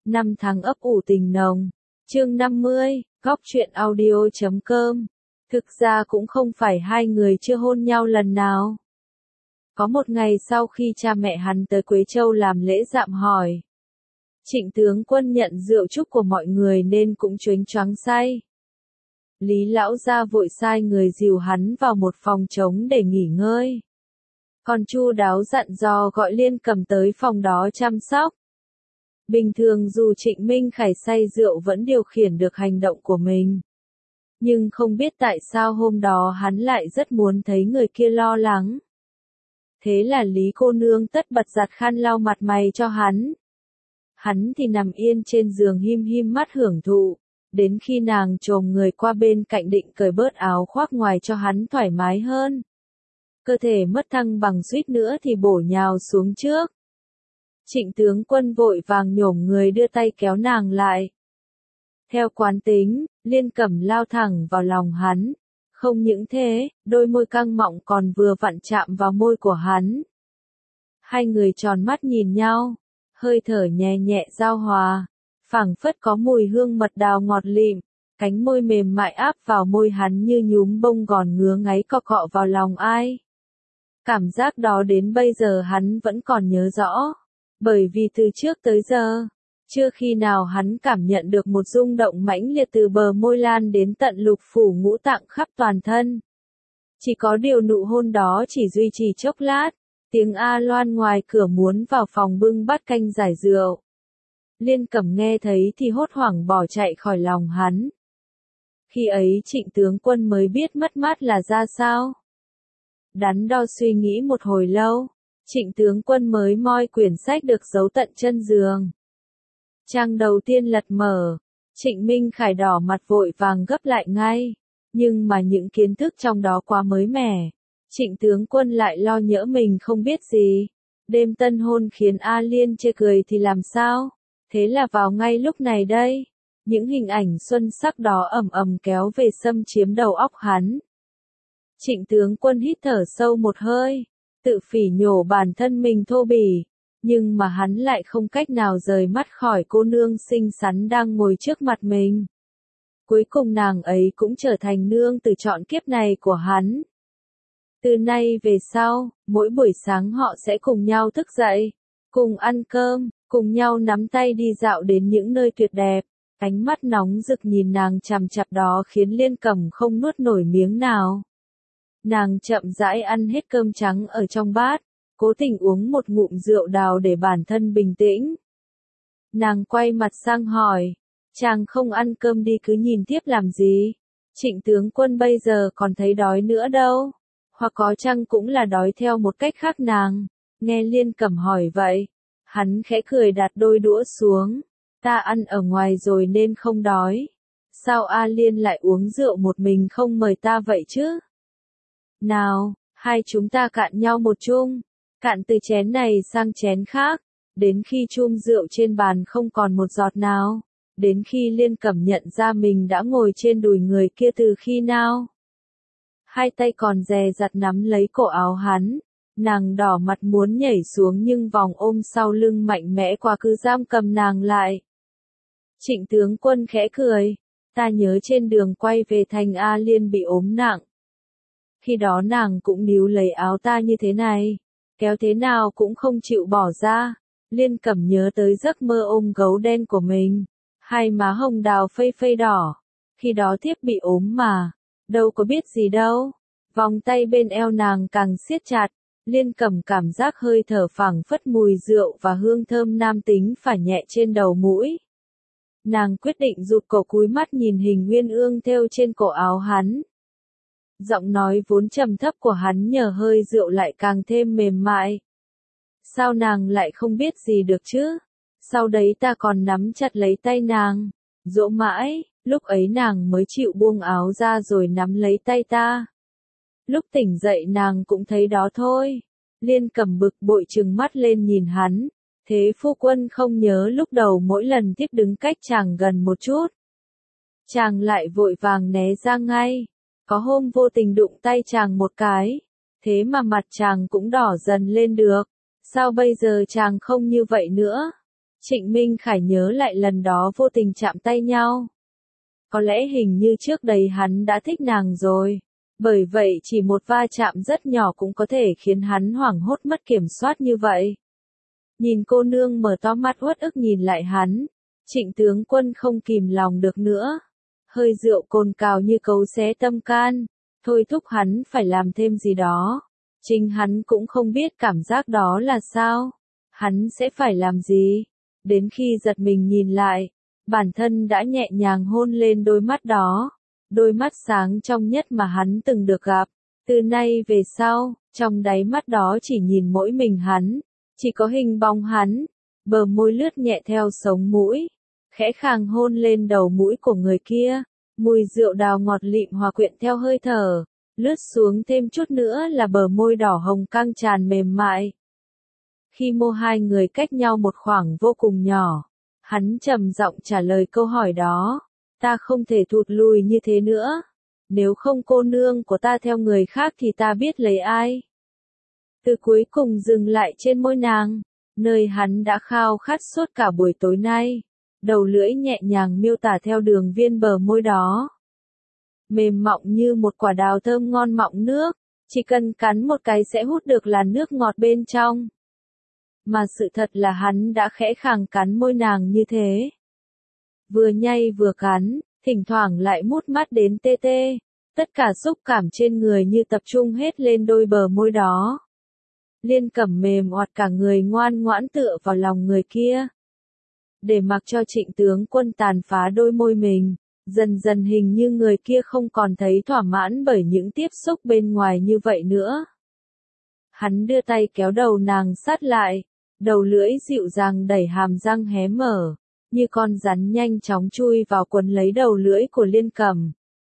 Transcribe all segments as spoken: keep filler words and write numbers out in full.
Năm tháng ấp ủ tình nồng. Chương năm mươi, góc truyện audio chấm com. Thực ra cũng không phải hai người chưa hôn nhau lần nào. Có một ngày sau khi cha mẹ hắn tới Quế Châu làm lễ dạm hỏi, Trịnh tướng quân nhận rượu chúc của mọi người nên cũng chớnh choáng say. Lý lão gia vội sai người dìu hắn vào một phòng trống để nghỉ ngơi. Còn chu đáo dặn dò gọi Liên Cầm tới phòng đó chăm sóc. Bình thường dù Trịnh Minh Khải say rượu vẫn điều khiển được hành động của mình. Nhưng không biết tại sao hôm đó hắn lại rất muốn thấy người kia lo lắng. Thế là Lý cô nương tất bật giặt khăn lau mặt mày cho hắn. Hắn thì nằm yên trên giường him him mắt hưởng thụ, đến khi nàng chồm người qua bên cạnh định cởi bớt áo khoác ngoài cho hắn thoải mái hơn. Cơ thể mất thăng bằng suýt nữa thì bổ nhào xuống trước. Trịnh tướng quân vội vàng nhổm người đưa tay kéo nàng lại. Theo quán tính, Liên Cẩm lao thẳng vào lòng hắn. Không những thế, đôi môi căng mọng còn vừa vặn chạm vào môi của hắn. Hai người tròn mắt nhìn nhau, hơi thở nhẹ nhẹ giao hòa, phảng phất có mùi hương mật đào ngọt lịm, cánh môi mềm mại áp vào môi hắn như nhúm bông gòn ngứa ngáy cọ cọ vào lòng ai. Cảm giác đó đến bây giờ hắn vẫn còn nhớ rõ, bởi vì từ trước tới giờ, chưa khi nào hắn cảm nhận được một rung động mãnh liệt từ bờ môi lan đến tận lục phủ ngũ tạng khắp toàn thân. Chỉ có điều nụ hôn đó chỉ duy trì chốc lát, tiếng A Loan ngoài cửa muốn vào phòng bưng bát canh giải rượu. Liên Cẩm nghe thấy thì hốt hoảng bỏ chạy khỏi lòng hắn. Khi ấy Trịnh tướng quân mới biết mất mát là ra sao. Đắn đo suy nghĩ một hồi lâu, Trịnh tướng quân mới moi quyển sách được giấu tận chân giường. Trang đầu tiên lật mở, Trịnh Minh Khải đỏ mặt vội vàng gấp lại ngay, nhưng mà những kiến thức trong đó quá mới mẻ. Trịnh tướng quân lại lo nhỡ mình không biết gì. Đêm tân hôn khiến A Liên chê cười thì làm sao? Thế là vào ngay lúc này đây, những hình ảnh xuân sắc đó ầm ầm kéo về xâm chiếm đầu óc hắn. Trịnh tướng quân hít thở sâu một hơi, tự phỉ nhổ bản thân mình thô bỉ, nhưng mà hắn lại không cách nào rời mắt khỏi cô nương xinh xắn đang ngồi trước mặt mình. Cuối cùng nàng ấy cũng trở thành nương tử chọn kiếp này của hắn. Từ nay về sau, mỗi buổi sáng họ sẽ cùng nhau thức dậy, cùng ăn cơm, cùng nhau nắm tay đi dạo đến những nơi tuyệt đẹp. Ánh mắt nóng rực nhìn nàng chằm chặp đó khiến Liên Cẩm không nuốt nổi miếng nào. Nàng chậm rãi ăn hết cơm trắng ở trong bát, cố tình uống một ngụm rượu đào để bản thân bình tĩnh. Nàng quay mặt sang hỏi, chàng không ăn cơm đi cứ nhìn tiếp làm gì? Trịnh tướng quân bây giờ còn thấy đói nữa đâu, hoặc có chăng cũng là đói theo một cách khác nàng. Nghe Liên Cẩm hỏi vậy, hắn khẽ cười đặt đôi đũa xuống, ta ăn ở ngoài rồi nên không đói. Sao A Liên lại uống rượu một mình không mời ta vậy chứ? Nào, hai chúng ta cạn nhau một chung, cạn từ chén này sang chén khác, đến khi chum rượu trên bàn không còn một giọt nào, đến khi Liên Cẩm nhận ra mình đã ngồi trên đùi người kia từ khi nào. Hai tay còn dè dặt nắm lấy cổ áo hắn, nàng đỏ mặt muốn nhảy xuống nhưng vòng ôm sau lưng mạnh mẽ quá cứ giam cầm nàng lại. Trịnh tướng quân khẽ cười, ta nhớ trên đường quay về thành A Liên bị ốm nặng. Khi đó nàng cũng níu lấy áo ta như thế này, kéo thế nào cũng không chịu bỏ ra. Liên Cẩm nhớ tới giấc mơ ôm gấu đen của mình, hai má hồng đào phây phây đỏ. Khi đó thiếp bị ốm mà, đâu có biết gì đâu. Vòng tay bên eo nàng càng siết chặt, Liên Cẩm cảm giác hơi thở phảng phất mùi rượu và hương thơm nam tính phả nhẹ trên đầu mũi. Nàng quyết định rụt cổ cúi mắt nhìn hình nguyên ương thêu trên cổ áo hắn. Giọng nói vốn trầm thấp của hắn nhờ hơi rượu lại càng thêm mềm mại. Sao nàng lại không biết gì được chứ? Sau đấy ta còn nắm chặt lấy tay nàng, dỗ mãi, lúc ấy nàng mới chịu buông áo ra rồi nắm lấy tay ta. Lúc tỉnh dậy nàng cũng thấy đó thôi. Liên Cẩm bực bội trừng mắt lên nhìn hắn. Thế phu quân không nhớ lúc đầu mỗi lần tiếp đứng cách chàng gần một chút, chàng lại vội vàng né ra ngay. Có hôm vô tình đụng tay chàng một cái, thế mà mặt chàng cũng đỏ dần lên được. Sao bây giờ chàng không như vậy nữa? Trịnh Minh Khải nhớ lại lần đó vô tình chạm tay nhau. Có lẽ hình như trước đây hắn đã thích nàng rồi. Bởi vậy chỉ một va chạm rất nhỏ cũng có thể khiến hắn hoảng hốt mất kiểm soát như vậy. Nhìn cô nương mở to mắt uất ức nhìn lại hắn, Trịnh tướng quân không kìm lòng được nữa. Hơi rượu cồn cào như cấu xé tâm can, thôi thúc hắn phải làm thêm gì đó. Chính hắn cũng không biết cảm giác đó là sao. Hắn sẽ phải làm gì? Đến khi giật mình nhìn lại, bản thân đã nhẹ nhàng hôn lên đôi mắt đó. Đôi mắt sáng trong nhất mà hắn từng được gặp. Từ nay về sau, trong đáy mắt đó chỉ nhìn mỗi mình hắn. Chỉ có hình bóng hắn. Bờ môi lướt nhẹ theo sống mũi. Khẽ khàng hôn lên đầu mũi của người kia. Mùi rượu đào ngọt lịm hòa quyện theo hơi thở. Lướt xuống thêm chút nữa là bờ môi đỏ hồng căng tràn mềm mại. Khi môi hai người cách nhau một khoảng vô cùng nhỏ, hắn trầm giọng trả lời câu hỏi đó. Ta không thể thụt lùi như thế nữa. Nếu không cô nương của ta theo người khác thì ta biết lấy ai. Từ cuối cùng dừng lại trên môi nàng, nơi hắn đã khao khát suốt cả buổi tối nay. Đầu lưỡi nhẹ nhàng miêu tả theo đường viên bờ môi đó. Mềm mọng như một quả đào thơm ngon mọng nước, chỉ cần cắn một cái sẽ hút được làn nước ngọt bên trong. Mà sự thật là hắn đã khẽ khàng cắn môi nàng như thế. Vừa nhai vừa cắn, thỉnh thoảng lại mút mắt đến tê tê. Tất cả xúc cảm trên người như tập trung hết lên đôi bờ môi đó. Liên Cẩm mềm oặt cả người ngoan ngoãn tựa vào lòng người kia. Để mặc cho Trịnh tướng quân tàn phá đôi môi mình, dần dần hình như người kia không còn thấy thỏa mãn bởi những tiếp xúc bên ngoài như vậy nữa. Hắn đưa tay kéo đầu nàng sát lại, đầu lưỡi dịu dàng đẩy hàm răng hé mở, như con rắn nhanh chóng chui vào quấn lấy đầu lưỡi của Liên Cẩm.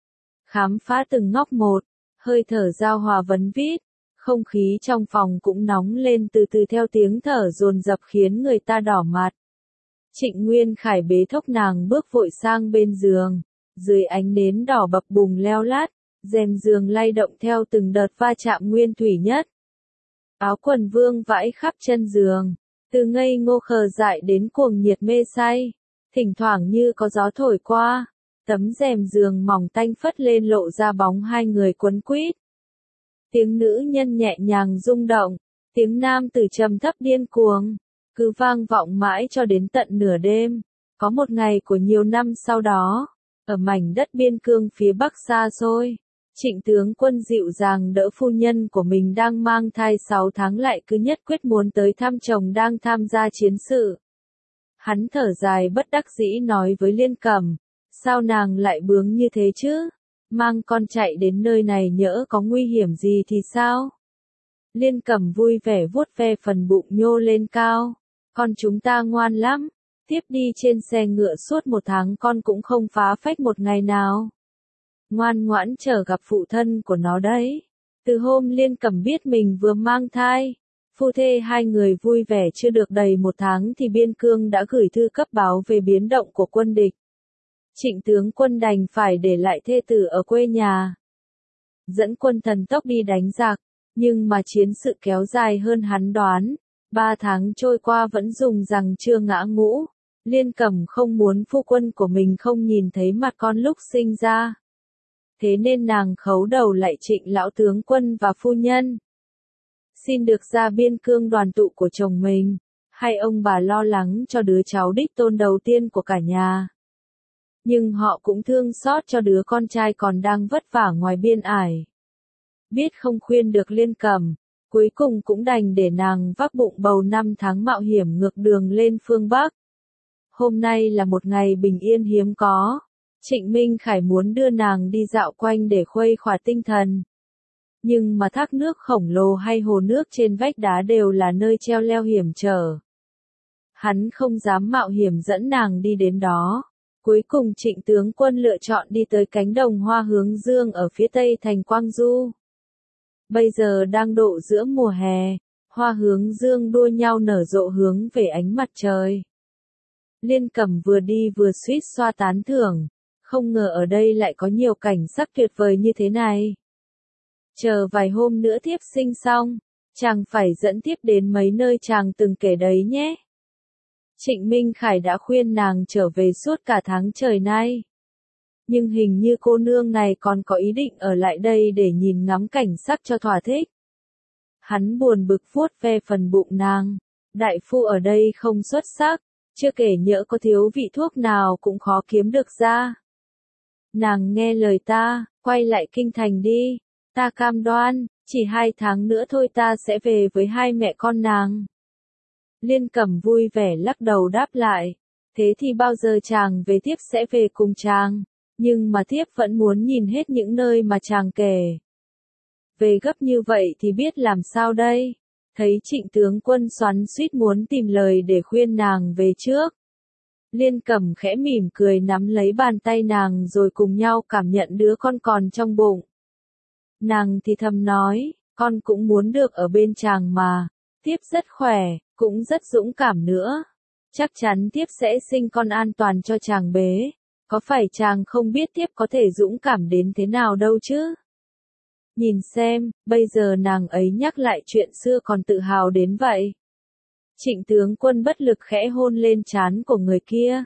Khám phá từng ngóc một, hơi thở giao hòa vấn vít, không khí trong phòng cũng nóng lên từ từ theo tiếng thở dồn dập khiến người ta đỏ mặt. Trịnh Nguyên Khải bế thốc nàng bước vội sang bên giường, dưới ánh nến đỏ bập bùng leo lát, rèm giường lay động theo từng đợt va chạm nguyên thủy nhất. Áo quần vương vãi khắp chân giường, từ ngây ngô khờ dại đến cuồng nhiệt mê say, thỉnh thoảng như có gió thổi qua, tấm rèm giường mỏng tanh phất lên lộ ra bóng hai người quấn quýt. Tiếng nữ nhân nhẹ nhàng rung động, tiếng nam tử trầm thấp điên cuồng, cứ vang vọng mãi cho đến tận nửa đêm. Có một ngày của nhiều năm sau đó, ở mảnh đất biên cương phía bắc xa xôi, Trịnh tướng quân dịu dàng đỡ phu nhân của mình đang mang thai sáu tháng lại cứ nhất quyết muốn tới thăm chồng đang tham gia chiến sự. Hắn thở dài bất đắc dĩ nói với Liên Cẩm, sao nàng lại bướng như thế chứ? Mang con chạy đến nơi này nhỡ có nguy hiểm gì thì sao? Liên Cẩm vui vẻ vuốt ve phần bụng nhô lên cao. Con chúng ta ngoan lắm. Tiếp đi trên xe ngựa suốt một tháng con cũng không phá phách một ngày nào. Ngoan ngoãn chờ gặp phụ thân của nó đấy. Từ hôm Liên Cẩm biết mình vừa mang thai, phu thê hai người vui vẻ chưa được đầy một tháng thì biên cương đã gửi thư cấp báo về biến động của quân địch. Trịnh tướng quân đành phải để lại thê tử ở quê nhà. Dẫn quân thần tốc đi đánh giặc, nhưng mà chiến sự kéo dài hơn hắn đoán. Ba tháng trôi qua vẫn dùng rằng chưa ngã ngũ. Liên Cẩm không muốn phu quân của mình không nhìn thấy mặt con lúc sinh ra. Thế nên nàng khấu đầu lại Trịnh lão tướng quân và phu nhân. Xin được ra biên cương đoàn tụ của chồng mình. Hai ông bà lo lắng cho đứa cháu đích tôn đầu tiên của cả nhà. Nhưng họ cũng thương xót cho đứa con trai còn đang vất vả ngoài biên ải. Biết không khuyên được Liên Cẩm, cuối cùng cũng đành để nàng vác bụng bầu năm tháng mạo hiểm ngược đường lên phương Bắc. Hôm nay là một ngày bình yên hiếm có. Trịnh Minh Khải muốn đưa nàng đi dạo quanh để khuây khỏa tinh thần. Nhưng mà thác nước khổng lồ hay hồ nước trên vách đá đều là nơi treo leo hiểm trở. Hắn không dám mạo hiểm dẫn nàng đi đến đó. Cuối cùng Trịnh tướng quân lựa chọn đi tới cánh đồng hoa hướng dương ở phía tây thành Quang Du. Bây giờ đang độ giữa mùa hè, hoa hướng dương đua nhau nở rộ hướng về ánh mặt trời. Liên Cẩm vừa đi vừa suýt xoa tán thưởng, không ngờ ở đây lại có nhiều cảnh sắc tuyệt vời như thế này. Chờ vài hôm nữa thiếp sinh xong, chàng phải dẫn thiếp đến mấy nơi chàng từng kể đấy nhé. Trịnh Minh Khải đã khuyên nàng trở về suốt cả tháng trời nay. Nhưng hình như cô nương này còn có ý định ở lại đây để nhìn ngắm cảnh sắc cho thỏa thích. Hắn buồn bực vuốt ve phần bụng nàng. Đại phu ở đây không xuất sắc, chưa kể nhỡ có thiếu vị thuốc nào cũng khó kiếm được ra. Nàng nghe lời ta, quay lại kinh thành đi. Ta cam đoan, chỉ hai tháng nữa thôi ta sẽ về với hai mẹ con nàng. Liên Cẩm vui vẻ lắc đầu đáp lại. Thế thì bao giờ chàng về tiếp sẽ về cùng chàng. Nhưng mà thiếp vẫn muốn nhìn hết những nơi mà chàng kể. Về gấp như vậy thì biết làm sao đây? Thấy Trịnh tướng quân xoắn xuýt muốn tìm lời để khuyên nàng về trước. Liên Cẩm khẽ mỉm cười nắm lấy bàn tay nàng rồi cùng nhau cảm nhận đứa con còn trong bụng. Nàng thì thầm nói, con cũng muốn được ở bên chàng mà. Thiếp rất khỏe, cũng rất dũng cảm nữa. Chắc chắn thiếp sẽ sinh con an toàn cho chàng bế. Có phải chàng không biết thiếp có thể dũng cảm đến thế nào đâu chứ? Nhìn xem, bây giờ nàng ấy nhắc lại chuyện xưa còn tự hào đến vậy. Trịnh tướng quân bất lực khẽ hôn lên trán của người kia.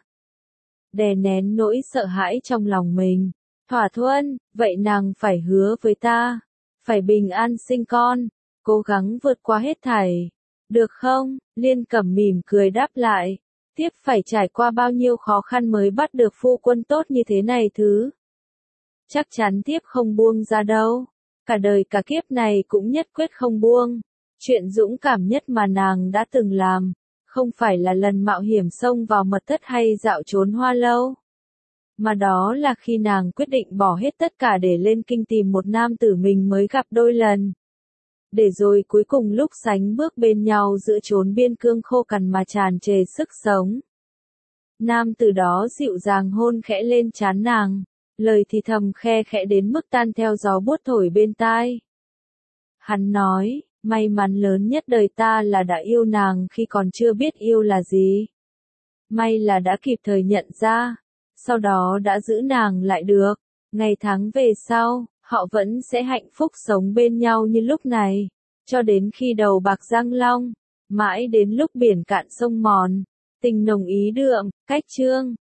Đè nén nỗi sợ hãi trong lòng mình. Thỏa thuận, vậy nàng phải hứa với ta. Phải bình an sinh con. Cố gắng vượt qua hết thảy. Được không? Liên Cẩm mỉm cười đáp lại. Tiếp phải trải qua bao nhiêu khó khăn mới bắt được phu quân tốt như thế này thứ. Chắc chắn tiếp không buông ra đâu. Cả đời cả kiếp này cũng nhất quyết không buông. Chuyện dũng cảm nhất mà nàng đã từng làm, không phải là lần mạo hiểm xông vào mật thất hay dạo trốn hoa lâu. Mà đó là khi nàng quyết định bỏ hết tất cả để lên kinh tìm một nam tử mình mới gặp đôi lần. Để rồi cuối cùng lúc sánh bước bên nhau giữa chốn biên cương khô cằn mà tràn trề sức sống. Nam tử đó dịu dàng hôn khẽ lên trán nàng, lời thì thầm khe khẽ đến mức tan theo gió buốt thổi bên tai. Hắn nói, may mắn lớn nhất đời ta là đã yêu nàng khi còn chưa biết yêu là gì. May là đã kịp thời nhận ra, sau đó đã giữ nàng lại được. Ngày tháng về sau, họ vẫn sẽ hạnh phúc sống bên nhau như lúc này, cho đến khi đầu bạc răng long, mãi đến lúc biển cạn sông mòn, tình nồng ý đượm, cách chương.